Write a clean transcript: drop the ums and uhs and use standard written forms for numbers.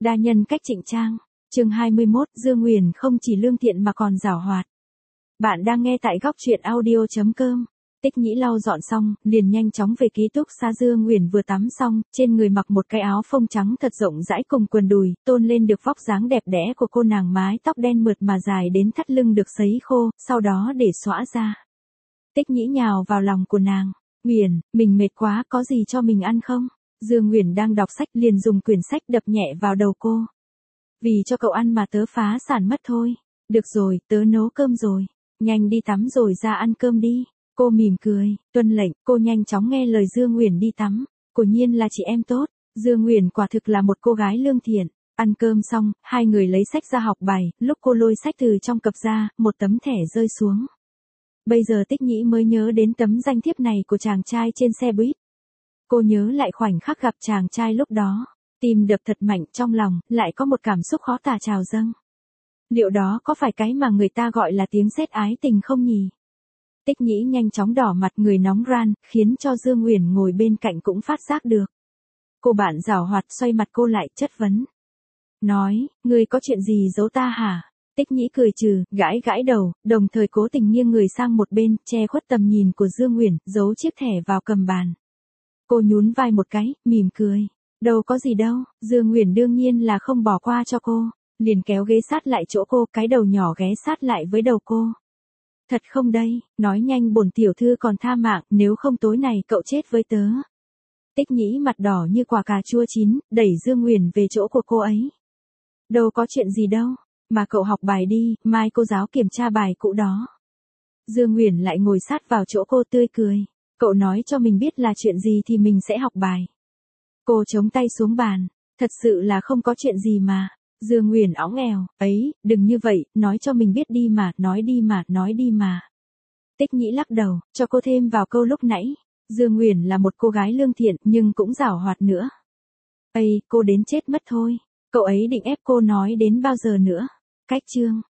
Đa nhân cách trịnh trang. Chương 21, Dương Nguyền không chỉ lương thiện mà còn giảo hoạt. Bạn đang nghe tại góc truyện audio.com. Tích Nhĩ lau dọn xong, liền nhanh chóng về ký túc xá. Dương Nguyền vừa tắm xong, trên người mặc một cái áo phông trắng thật rộng rãi cùng quần đùi, tôn lên được vóc dáng đẹp đẽ của cô nàng. Mái tóc đen mượt mà dài đến thắt lưng được sấy khô, sau đó để xõa ra. Tích Nhĩ nhào vào lòng của nàng. Nguyền, mình mệt quá, có gì cho mình ăn không? Dương Nguyền đang đọc sách liền dùng quyển sách đập nhẹ vào đầu cô. Vì cho cậu ăn mà tớ phá sản mất thôi. Được rồi, tớ nấu cơm rồi. Nhanh đi tắm rồi ra ăn cơm đi. Cô mỉm cười, tuân lệnh, cô nhanh chóng nghe lời Dương Nguyền đi tắm. Quả nhiên là chị em tốt. Dương Nguyền quả thực là một cô gái lương thiện. Ăn cơm xong, hai người lấy sách ra học bài, lúc cô lôi sách từ trong cặp ra, một tấm thẻ rơi xuống. Bây giờ Tích Nhĩ mới nhớ đến tấm danh thiếp này của chàng trai trên xe buýt. Cô nhớ lại khoảnh khắc gặp chàng trai lúc đó. Tim đập thật mạnh, trong lòng lại có một cảm xúc khó tả trào dâng. Liệu đó có phải cái mà người ta gọi là tiếng sét ái tình không nhỉ? Tích Nhĩ nhanh chóng đỏ mặt, người nóng ran, khiến cho Dương Nguyền ngồi bên cạnh cũng phát giác được. Cô bạn giảo hoạt xoay mặt cô lại, chất vấn. Nói, ngươi có chuyện gì giấu ta hả? Tích Nhĩ cười trừ, gãi gãi đầu, đồng thời cố tình nghiêng người sang một bên, che khuất tầm nhìn của Dương Nguyền, giấu chiếc thẻ vào cầm bàn. Cô nhún vai một cái, mỉm cười. Đâu có gì đâu, Dương Nguyền đương nhiên là không bỏ qua cho cô, liền kéo ghế sát lại chỗ cô, cái đầu nhỏ ghé sát lại với đầu cô. Thật không đây, nói nhanh bổn tiểu thư còn tha mạng, nếu không tối này cậu chết với tớ. Tích Nhĩ mặt đỏ như quả cà chua chín, đẩy Dương Nguyền về chỗ của cô ấy. Đâu có chuyện gì đâu, mà cậu học bài đi, mai cô giáo kiểm tra bài cũ đó. Dương Nguyền lại ngồi sát vào chỗ cô tươi cười. Cậu nói cho mình biết là chuyện gì thì mình sẽ học bài. Cô chống tay xuống bàn. Thật sự là không có chuyện gì mà. Dương Nguyền óng èo, ấy, đừng như vậy, nói cho mình biết đi mà, nói đi mà, nói đi mà. Tích Nhĩ lắc đầu, cho cô thêm vào câu lúc nãy. Dương Nguyền là một cô gái lương thiện nhưng cũng giảo hoạt nữa. Ây, cô đến chết mất thôi. Cậu ấy định ép cô nói đến bao giờ nữa? Cách chương.